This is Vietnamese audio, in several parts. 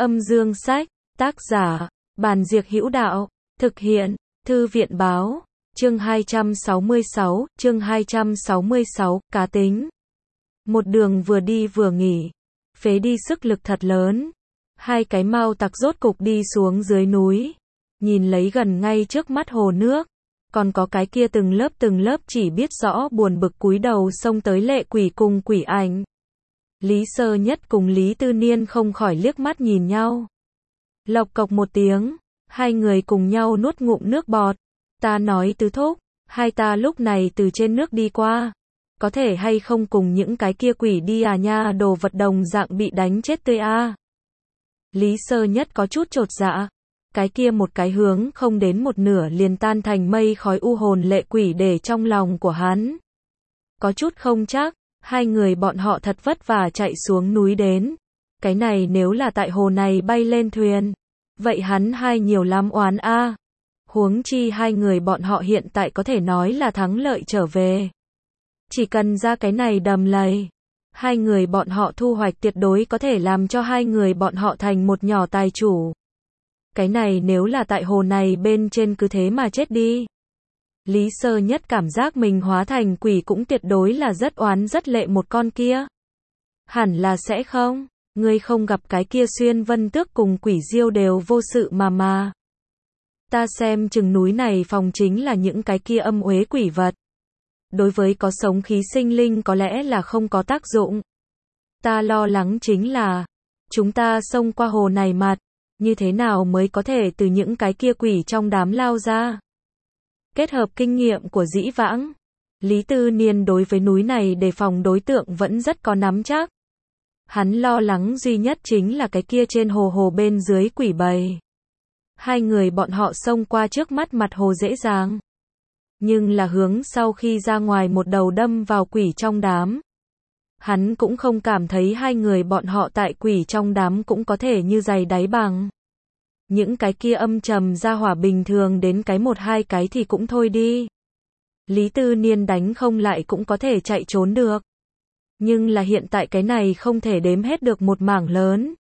Âm dương sách, tác giả, Bàn Diệc Hữu Đạo, thực hiện, Thư viện báo, chương 266, cá tính. Một đường vừa đi vừa nghỉ, phế đi sức lực thật lớn. Hai cái mao tặc rốt cục đi xuống dưới núi, nhìn lấy gần ngay trước mắt hồ nước, còn có cái kia từng lớp chỉ biết rõ buồn bực cúi đầu xông tới lệ quỷ cùng quỷ ảnh. Lý Sơ Nhất cùng Lý Tư Niên không khỏi liếc mắt nhìn nhau. Lộc cộc một tiếng, hai người cùng nhau nuốt ngụm nước bọt. Ta nói tứ thúc, hai ta lúc này từ trên nước đi qua, có thể hay không cùng những cái kia quỷ đi à nha, đồ vật đồng dạng bị đánh chết tươi à. Lý Sơ Nhất có chút chột dạ, cái kia một cái hướng không đến một nửa liền tan thành mây khói u hồn lệ quỷ để trong lòng của hắn. Có chút không chắc, hai người bọn họ thật vất vả chạy xuống núi đến. Cái này nếu là tại hồ này bay lên thuyền, vậy hắn hai nhiều lắm oán a. Huống chi hai người bọn họ hiện tại có thể nói là thắng lợi trở về. Chỉ cần ra cái này đầm lầy, hai người bọn họ thu hoạch tuyệt đối có thể làm cho hai người bọn họ thành một nhỏ tài chủ. Cái này nếu là tại hồ này bên trên cứ thế mà chết đi. Lý Sơ Nhất cảm giác mình hóa thành quỷ cũng tuyệt đối là rất oán rất lệ một con kia. Hẳn là sẽ không, ngươi không gặp cái kia Xuyên Vân Tước cùng quỷ diêu đều vô sự mà. Ta xem chừng núi này phòng chính là những cái kia âm uế quỷ vật. Đối với có sống khí sinh linh có lẽ là không có tác dụng. Ta lo lắng chính là, chúng ta xông qua hồ này mặt, như thế nào mới có thể từ những cái kia quỷ trong đám lao ra. Kết hợp kinh nghiệm của dĩ vãng, Lý Tư Niên đối với núi này đề phòng đối tượng vẫn rất có nắm chắc. Hắn lo lắng duy nhất chính là cái kia trên hồ bên dưới quỷ bầy. Hai người bọn họ xông qua trước mắt mặt hồ dễ dàng. Nhưng là hướng sau khi ra ngoài một đầu đâm vào quỷ trong đám. Hắn cũng không cảm thấy hai người bọn họ tại quỷ trong đám cũng có thể như giày đáy bằng. Những cái kia âm trầm ra hỏa bình thường đến cái một hai cái thì cũng thôi đi. Lý Tư Niên đánh không lại cũng có thể chạy trốn được. Nhưng là hiện tại cái này không thể đếm hết được một mảng lớn.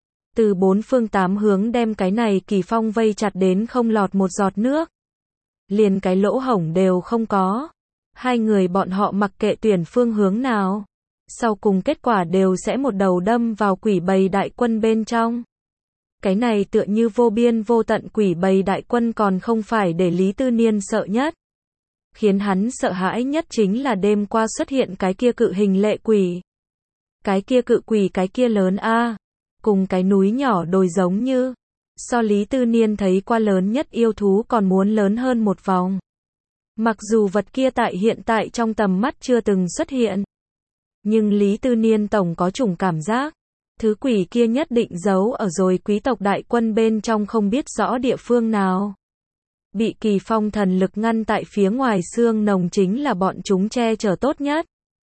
Từ bốn phương tám hướng đem cái này kỳ phong vây chặt đến không lọt một giọt nước. Liền cái lỗ hổng đều không có. Hai người bọn họ mặc kệ tuyển phương hướng nào, sau cùng kết quả đều sẽ một đầu đâm vào quỷ bầy đại quân bên trong. Cái này tựa như vô biên vô tận quỷ bầy đại quân còn không phải để Lý Tư Niên sợ nhất. Khiến hắn sợ hãi nhất chính là đêm qua xuất hiện cái kia cự hình lệ quỷ. Cái kia cự quỷ cái kia lớn a, cùng cái núi nhỏ đồi giống như. So Lý Tư Niên thấy qua lớn nhất yêu thú còn muốn lớn hơn một vòng. Mặc dù vật kia tại hiện tại trong tầm mắt chưa từng xuất hiện. Nhưng Lý Tư Niên tổng có chủng cảm giác. Thứ quỷ kia nhất định giấu ở rồi quý tộc đại quân bên trong không biết rõ địa phương nào. Bị kỳ phong thần lực ngăn tại phía ngoài xương nồng chính là bọn chúng che chở tốt nhất.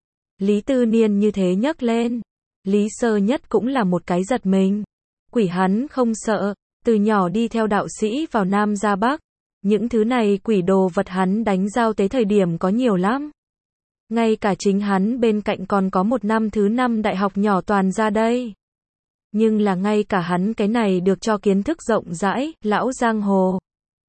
Lý Tư Niên như thế nhấc lên. Lý Sơ Nhất cũng là một cái giật mình. Quỷ hắn không sợ, từ nhỏ đi theo đạo sĩ vào Nam ra Bắc. Những thứ này quỷ đồ vật hắn đánh giao tế thời điểm có nhiều lắm. Ngay cả chính hắn bên cạnh còn có một năm thứ 5 đại học nhỏ toàn ra đây. Nhưng là ngay cả hắn cái này được cho kiến thức rộng rãi, lão giang hồ.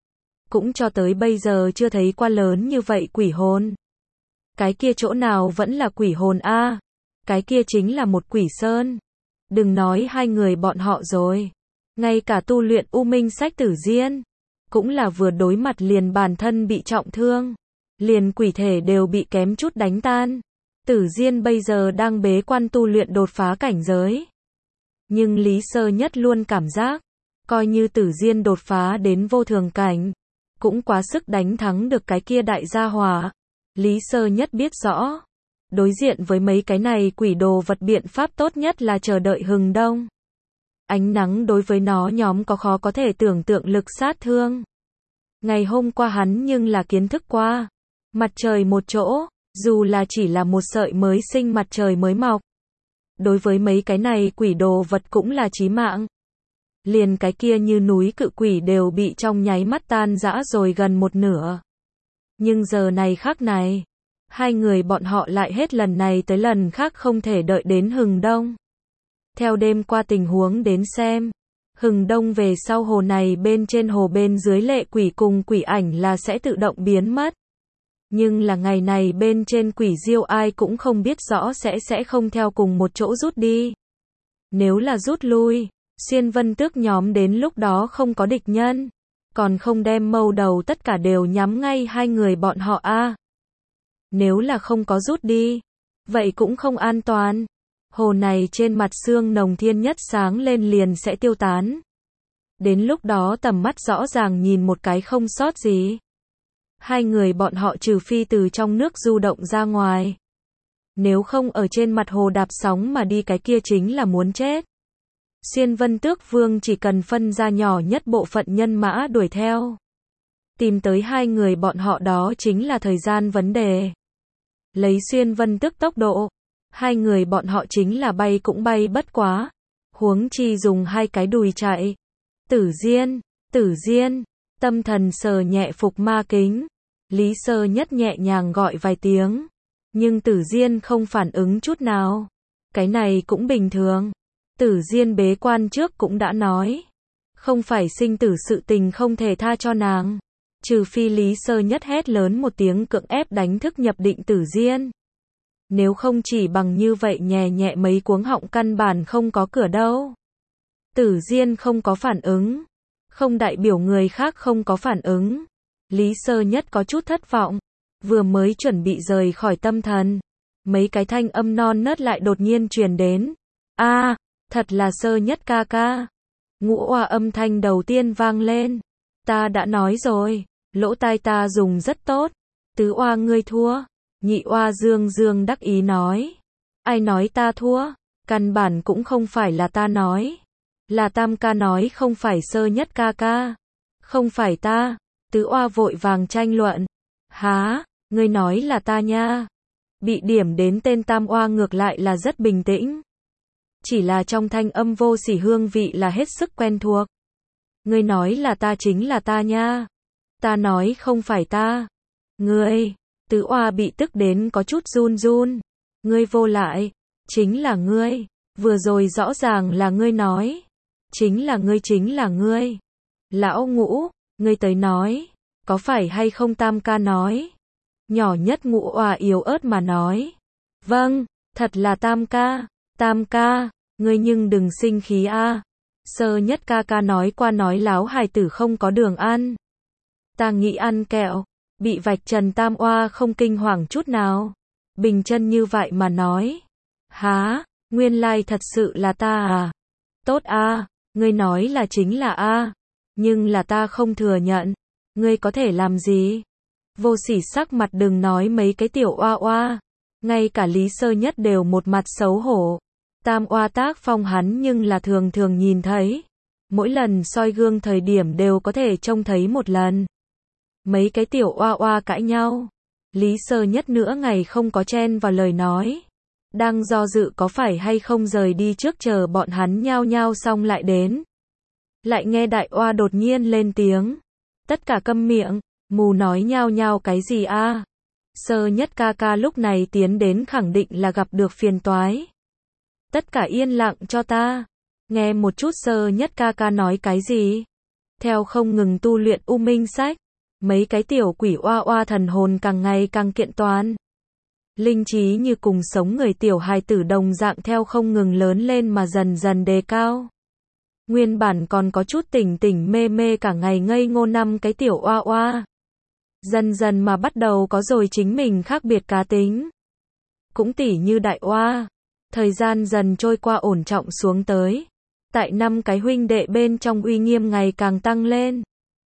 Cũng cho tới bây giờ chưa thấy qua lớn như vậy quỷ hồn. Cái kia chỗ nào vẫn là quỷ hồn a, cái kia chính là một quỷ sơn. Đừng nói hai người bọn họ rồi. Ngay cả tu luyện U Minh Sách Tử Diên, cũng là vừa đối mặt liền bản thân bị trọng thương. Liền quỷ thể đều bị kém chút đánh tan. Tử Diên bây giờ đang bế quan tu luyện đột phá cảnh giới. Nhưng Lý Sơ Nhất luôn cảm giác, coi như Tử Diên đột phá đến vô thường cảnh, cũng quá sức đánh thắng được cái kia đại gia hỏa. Lý Sơ Nhất biết rõ, đối diện với mấy cái này quỷ đồ vật biện pháp tốt nhất là chờ đợi hừng đông. Ánh nắng đối với nó nhóm có khó có thể tưởng tượng lực sát thương. Ngày hôm qua hắn nhưng là kiến thức qua. Mặt trời một chỗ, dù là chỉ là một sợi mới sinh mặt trời mới mọc. Đối với mấy cái này quỷ đồ vật cũng là chí mạng. Liền cái kia như núi cự quỷ đều bị trong nháy mắt tan rã rồi gần một nửa. Nhưng giờ này khác này, hai người bọn họ lại hết lần này tới lần khác không thể đợi đến hừng đông. Theo đêm qua tình huống đến xem, Hừng đông về sau hồ này bên trên hồ bên dưới lệ quỷ cùng quỷ ảnh là sẽ tự động biến mất. Nhưng là ngày này bên trên quỷ diêu ai cũng không biết rõ sẽ không theo cùng một chỗ rút đi. Nếu là rút lui, Xuyên Vân Tước nhóm đến lúc đó không có địch nhân, còn không đem mâu đầu tất cả đều nhắm ngay hai người bọn họ a. Nếu là không có rút đi, vậy cũng không an toàn. Hồ này trên mặt sương nồng thiên nhất sáng lên liền sẽ tiêu tán. Đến lúc đó tầm mắt rõ ràng nhìn một cái không sót gì. Hai người bọn họ trừ phi từ trong nước du động ra ngoài. Nếu không ở trên mặt hồ đạp sóng mà đi cái kia chính là muốn chết. Xuyên Vân Tước Vương chỉ cần phân ra nhỏ nhất bộ phận nhân mã đuổi theo. Tìm tới hai người bọn họ đó chính là thời gian vấn đề. Lấy Xuyên Vân Tước tốc độ, hai người bọn họ chính là bay cũng bay bất quá. Huống chi dùng hai cái đùi chạy. Tử Diên, tâm thần sờ nhẹ phục ma kính. Lý Sơ Nhất nhẹ nhàng gọi vài tiếng. Nhưng Tử Diên không phản ứng chút nào. Cái này cũng bình thường. Tử Diên bế quan trước cũng đã nói. Không phải sinh tử sự tình không thể tha cho nàng. Trừ phi Lý Sơ Nhất hét lớn một tiếng cưỡng ép đánh thức nhập định Tử Diên. Nếu không chỉ bằng như vậy nhẹ nhẹ mấy cuống họng căn bản không có cửa đâu. Tử Diên không có phản ứng. Không đại biểu người khác không có phản ứng. Lý Sơ Nhất có chút thất vọng. Vừa mới chuẩn bị rời khỏi tâm thần. Mấy cái thanh âm non nớt lại đột nhiên truyền đến. Thật là Sơ Nhất ca ca. Ngũ oa âm thanh đầu tiên vang lên. Ta đã nói rồi, lỗ tai ta dùng rất tốt. Tứ oa ngươi thua. Nhị oa dương dương đắc ý nói. Ai nói ta thua? Căn bản cũng không phải là ta nói. Là Tam ca nói không phải Sơ Nhất ca ca. Không phải ta. Tứ oa vội vàng tranh luận. Há, ngươi nói là ta nha. Bị điểm đến tên Tam oa ngược lại là rất bình tĩnh. Chỉ là trong thanh âm vô sỉ hương vị là hết sức quen thuộc. Ngươi nói là ta chính là ta nha. Ta nói không phải ta. Ngươi, Tứ oa bị tức đến có chút run run. Ngươi vô lại, chính là ngươi. Vừa rồi rõ ràng là ngươi nói. Chính là ngươi. Lão Ngũ, ngươi tới nói. Có phải hay không Tam ca nói? Nhỏ nhất Ngũ oa yếu ớt mà nói. Vâng, thật là Tam ca. Tam ca, ngươi nhưng đừng sinh khí a. Sơ Nhất ca ca nói qua nói láo hài tử không có đường ăn. Ta nghĩ ăn kẹo. Bị vạch trần Tam oa không kinh hoàng chút nào. Bình chân như vậy mà nói. Há, nguyên lai thật sự là ta à? Tốt a, ngươi nói là chính là a. Nhưng là ta không thừa nhận. Ngươi có thể làm gì? Vô sỉ sắc mặt đừng nói mấy cái tiểu oa oa. Ngay cả Lý Sơ Nhất đều một mặt xấu hổ. Tam oa tác phong hắn nhưng là thường thường nhìn thấy. Mỗi lần soi gương thời điểm đều có thể trông thấy một lần. Mấy cái tiểu oa oa cãi nhau. Lý Sơ Nhất nữa ngày không có chen vào lời nói. Đang do dự có phải hay không rời đi trước chờ bọn hắn nhao nhao xong lại đến. Lại nghe đại oa đột nhiên lên tiếng. Tất cả câm miệng, mù nói nhao nhao cái gì a? Sơ Nhất ca ca lúc này tiến đến khẳng định là gặp được phiền toái. Tất cả yên lặng cho ta. Nghe một chút Sơ Nhất ca ca nói cái gì. Theo không ngừng tu luyện U Minh Sách. Mấy cái tiểu quỷ oa oa thần hồn càng ngày càng kiện toàn. Linh trí như cùng sống người tiểu hài tử đồng dạng theo không ngừng lớn lên mà dần dần đề cao. Nguyên bản còn có chút tỉnh tỉnh mê mê cả ngày ngây ngô năm cái tiểu oa oa. Dần dần mà bắt đầu có rồi chính mình khác biệt cá tính. Cũng tỉ như đại oa. Thời gian dần trôi qua ổn trọng xuống tới. Tại năm cái huynh đệ bên trong uy nghiêm ngày càng tăng lên.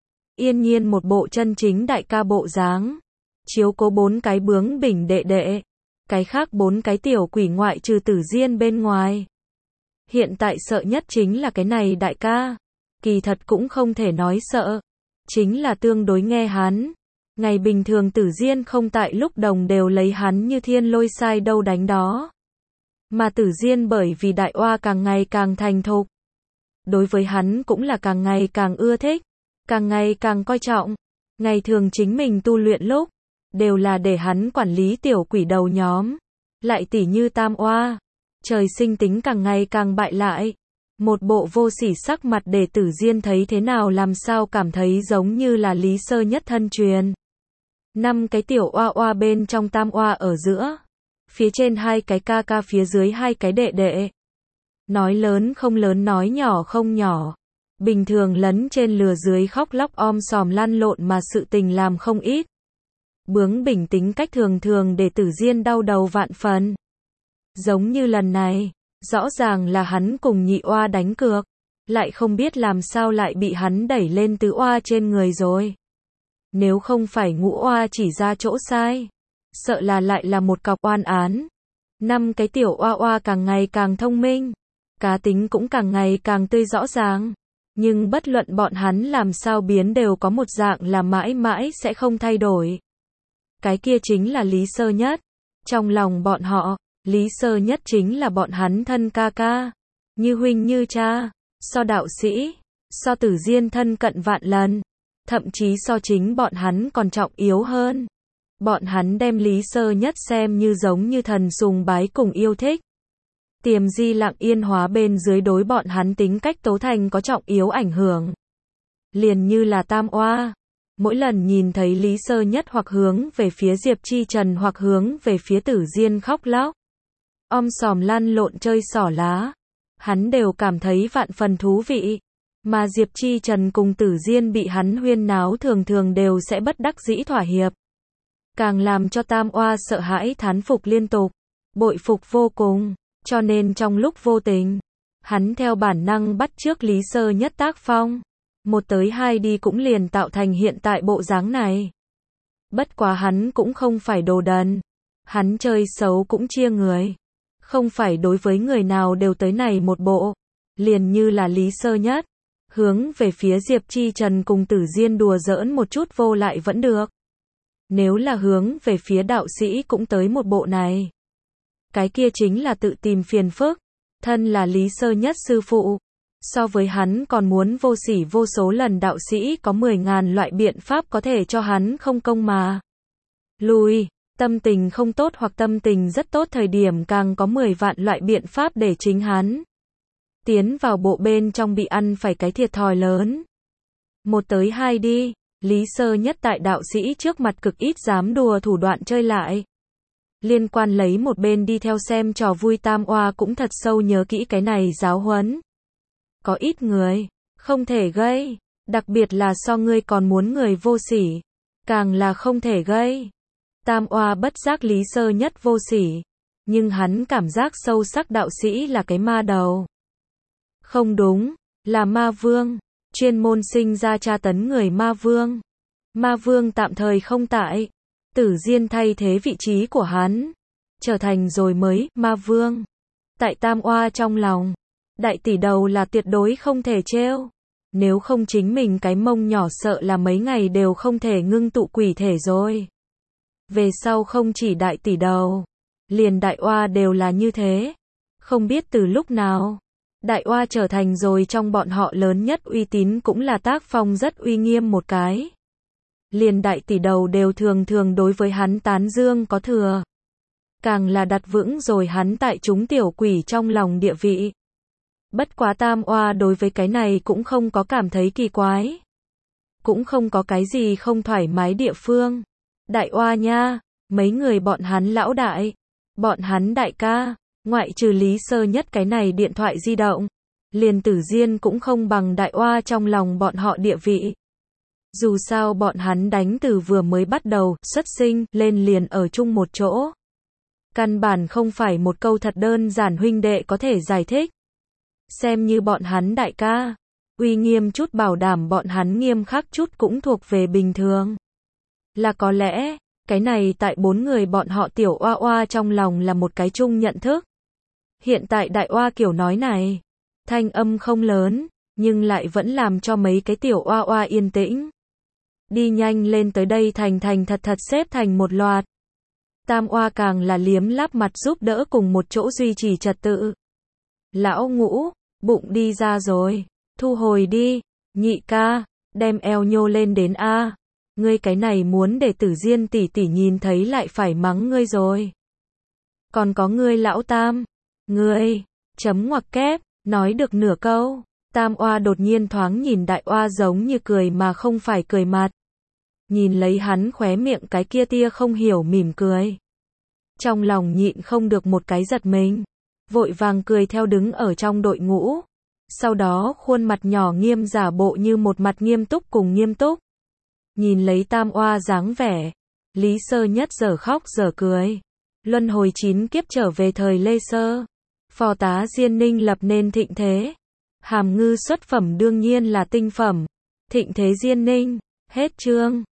Yên nhiên một bộ chân chính đại ca bộ dáng. Chiếu cố 4 cái bướng bỉnh đệ đệ. Cái khác 4 cái tiểu quỷ ngoại trừ Tử Diên bên ngoài. Hiện tại sợ nhất chính là cái này đại ca. Kỳ thật cũng không thể nói sợ. Chính là tương đối nghe hắn. Ngày bình thường Tử Diên không tại lúc đồng đều lấy hắn như thiên lôi sai đâu đánh đó. Mà Tử Diên bởi vì đại oa càng ngày càng thành thục. Đối với hắn cũng là càng ngày càng ưa thích. Càng ngày càng coi trọng. Ngày thường chính mình tu luyện lúc. Đều là để hắn quản lý tiểu quỷ đầu nhóm. Lại tỉ như Tam oa. Trời sinh tính càng ngày càng bại lại. Một bộ vô sỉ sắc mặt để Tử Diên thấy thế nào làm sao cảm thấy giống như là Lý Sơ Nhất thân truyền. 5 cái tiểu oa oa bên trong tam oa ở giữa. Phía trên 2 cái ca ca, phía dưới 2 cái đệ đệ. Nói lớn không lớn, nói nhỏ không nhỏ. Bình thường lấn trên lừa dưới khóc lóc sòm lăn lộn mà sự tình làm không ít. Bướng bỉnh tính cách thường thường để Tử Diên đau đầu vạn phần. Giống như lần này, rõ ràng là hắn cùng nhị oa đánh cược, lại không biết làm sao lại bị hắn đẩy lên tứ oa trên người rồi. Nếu không phải ngũ oa chỉ ra chỗ sai, sợ là lại là một cọc oan án. 5 cái tiểu oa oa càng ngày càng thông minh, cá tính cũng càng ngày càng tươi rõ ràng. Nhưng bất luận bọn hắn làm sao biến đều có một dạng là mãi mãi sẽ không thay đổi. Cái kia chính là Lý Sơ Nhất. Trong lòng bọn họ, Lý Sơ Nhất chính là bọn hắn thân ca ca, như huynh như cha, so đạo sĩ, so Tử Diên thân cận vạn lần, thậm chí so chính bọn hắn còn trọng yếu hơn. Bọn hắn đem Lý Sơ Nhất xem như giống như thần sùng bái cùng yêu thích. Tiềm di lặng yên hóa bên dưới đối bọn hắn tính cách tố thành có trọng yếu ảnh hưởng. Liền như là tam oa. Mỗi lần nhìn thấy Lý Sơ Nhất hoặc hướng về phía Diệp Chi Trần hoặc hướng về phía Tử Diên khóc lóc, sòm lăn lộn chơi xỏ lá, hắn đều cảm thấy vạn phần thú vị. Mà Diệp Chi Trần cùng Tử Diên bị hắn huyên náo thường thường đều sẽ bất đắc dĩ thỏa hiệp. Càng làm cho tam oa sợ hãi thán phục liên tục, bội phục vô cùng. Cho nên trong lúc vô tình, hắn theo bản năng bắt chước Lý Sơ Nhất tác phong. 1 tới 2 đi cũng liền tạo thành hiện tại bộ dáng này. Bất quá hắn cũng không phải đồ đần. Hắn chơi xấu cũng chia người. Không phải đối với người nào đều tới này một bộ. Liền như là Lý Sơ Nhất. Hướng về phía Diệp Chi Trần cùng Tử Diên đùa giỡn một chút vô lại vẫn được. Nếu là hướng về phía đạo sĩ cũng tới một bộ này. Cái kia chính là tự tìm phiền phức. Thân là Lý Sơ Nhất sư phụ. So với hắn còn muốn vô sỉ vô số lần, đạo sĩ có 10.000 loại biện pháp có thể cho hắn không công mà lui. Tâm tình không tốt hoặc tâm tình rất tốt thời điểm càng có 10 vạn loại biện pháp để chính hắn tiến vào bộ bên trong bị ăn phải cái thiệt thòi lớn. 1 tới 2 đi, Lý Sơ Nhất tại đạo sĩ trước mặt cực ít dám đùa thủ đoạn chơi lại. Liên quan lấy một bên đi theo xem trò vui tam oa cũng thật sâu nhớ kỹ cái này giáo huấn. Có ít người không thể gây, đặc biệt là so ngươi còn muốn người vô sỉ, càng là không thể gây. Tam oa bất giác Lý Sơ Nhất vô sỉ, nhưng hắn cảm giác sâu sắc đạo sĩ là cái ma đầu. Không đúng, là ma vương, chuyên môn sinh ra tra tấn người ma vương. Ma vương tạm thời không tại, Tử Diên thay thế vị trí của hắn, trở thành rồi mới ma vương. Tại tam oa trong lòng, đại tỷ đầu là tuyệt đối không thể trêu. Nếu không chính mình cái mông nhỏ sợ là mấy ngày đều không thể ngưng tụ quỷ thể rồi. Về sau không chỉ đại tỷ đầu, liền đại oa đều là như thế. Không biết từ lúc nào, đại oa trở thành rồi trong bọn họ lớn nhất uy tín cũng là tác phong rất uy nghiêm một cái. Liền đại tỷ đầu đều thường thường đối với hắn tán dương có thừa. Càng là đặt vững rồi hắn tại chúng tiểu quỷ trong lòng địa vị. Bất quá tam oa đối với cái này cũng không có cảm thấy kỳ quái. Cũng không có cái gì không thoải mái địa phương. Đại oa nha, mấy người bọn hắn lão đại, bọn hắn đại ca, ngoại trừ Lý Sơ Nhất cái này điện thoại di động, liền Tử Diên cũng không bằng đại oa trong lòng bọn họ địa vị. Dù sao bọn hắn đánh từ vừa mới bắt đầu, xuất sinh, lên liền ở chung một chỗ. Căn bản không phải một câu thật đơn giản huynh đệ có thể giải thích. Xem như bọn hắn đại ca, uy nghiêm chút bảo đảm bọn hắn nghiêm khắc chút cũng thuộc về bình thường. Là có lẽ, cái này tại 4 người bọn họ tiểu oa oa trong lòng là một cái chung nhận thức. Hiện tại đại oa kiểu nói này, thanh âm không lớn, nhưng lại vẫn làm cho mấy cái tiểu oa oa yên tĩnh. Đi nhanh lên tới đây thành thật xếp thành một loạt. Tam oa càng là liếm láp mặt giúp đỡ cùng một chỗ duy trì trật tự. Lão Ngũ, bụng đi ra rồi, thu hồi đi, nhị ca, đem eo nhô lên đến a. Ngươi cái này muốn để Tử Diên tỷ tỷ nhìn thấy lại phải mắng ngươi rồi. Còn có ngươi lão tam, ngươi, chấm ngoặc kép, Nói được nửa câu, Tam Oa đột nhiên thoáng nhìn Đại Oa giống như cười mà không phải cười mặt. Nhìn lấy hắn khóe miệng cái kia tia không hiểu mỉm cười. Trong lòng nhịn không được một cái giật mình. Vội vàng cười theo đứng ở trong đội ngũ. Sau đó khuôn mặt nhỏ nghiêm giả bộ như một mặt nghiêm túc cùng nghiêm túc. Nhìn lấy Tam Oa dáng vẻ. Lý Sơ Nhất giờ khóc giờ cười. Luân hồi 9 kiếp trở về thời Lê Sơ. Phò tá Diên Ninh lập nên thịnh thế. Hàm Ngư xuất phẩm đương nhiên là tinh phẩm. Thịnh thế Diên Ninh. Hết chương.